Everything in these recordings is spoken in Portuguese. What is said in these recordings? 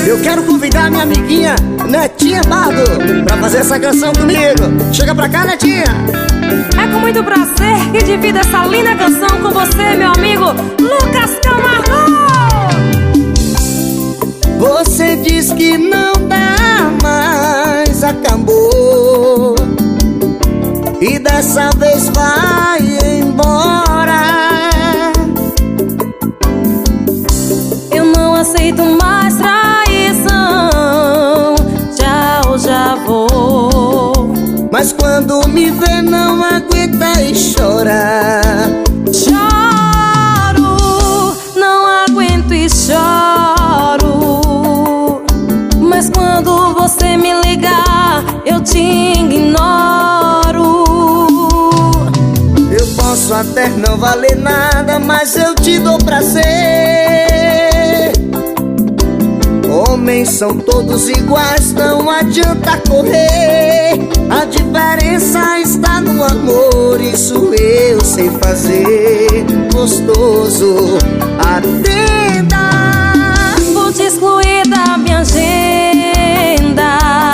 Eu quero convidar minha amiguinha Netinha Bardo pra fazer essa canção comigo. Chega pra cá, Netinha. É com muito prazer que divido essa linda canção com você, meu amigo Lucas Camargo. Você diz que não dá mais, acabou, e dessa vez vai embora. Eu não aceito mais traição. Tchau, já vou. Mas quando me vê não aguenta e chora. Choro, não aguento e choro. Mas quando você me ligar, eu te ignoro. Eu posso até não valer nada, mas eu te dou prazer. Homens são todos iguais, não adianta correr. A diferença está no amor, isso eu sei fazer. Gostoso, atenda. Vou te excluir da minha agenda.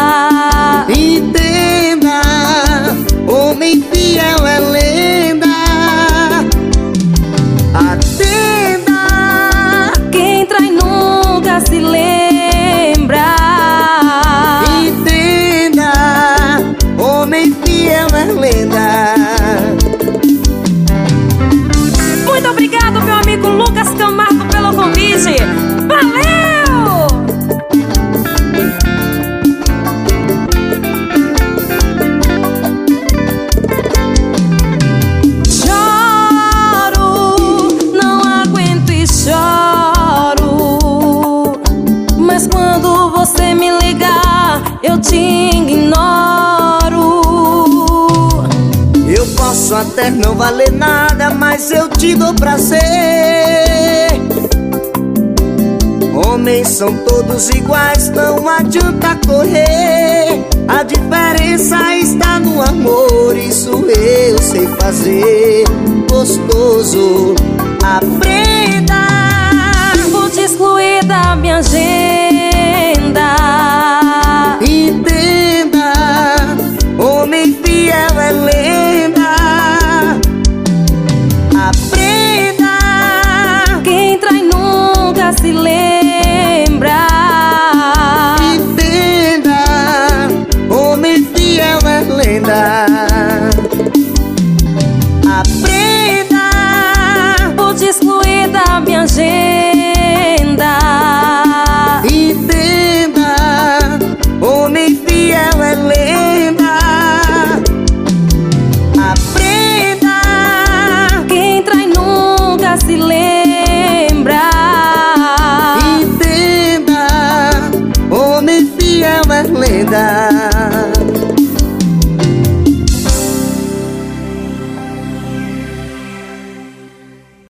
Entenda, homem fiel é lenda. Atenda. Quem trai nunca se lembra. Entenda, homem fiel é lenda. Muito obrigado, meu amigo Lucas Camargo, pelo convite. Valeu! Choro, não aguento e choro. Mas quando você me ligar, eu te ignoro. Eu posso até não valer nada, mas eu te dou prazer. Homens são todos iguais, não adianta correr. A diferença está no amor, isso eu sei fazer. Gostoso, aprenda. Vou te excluir da minha agenda.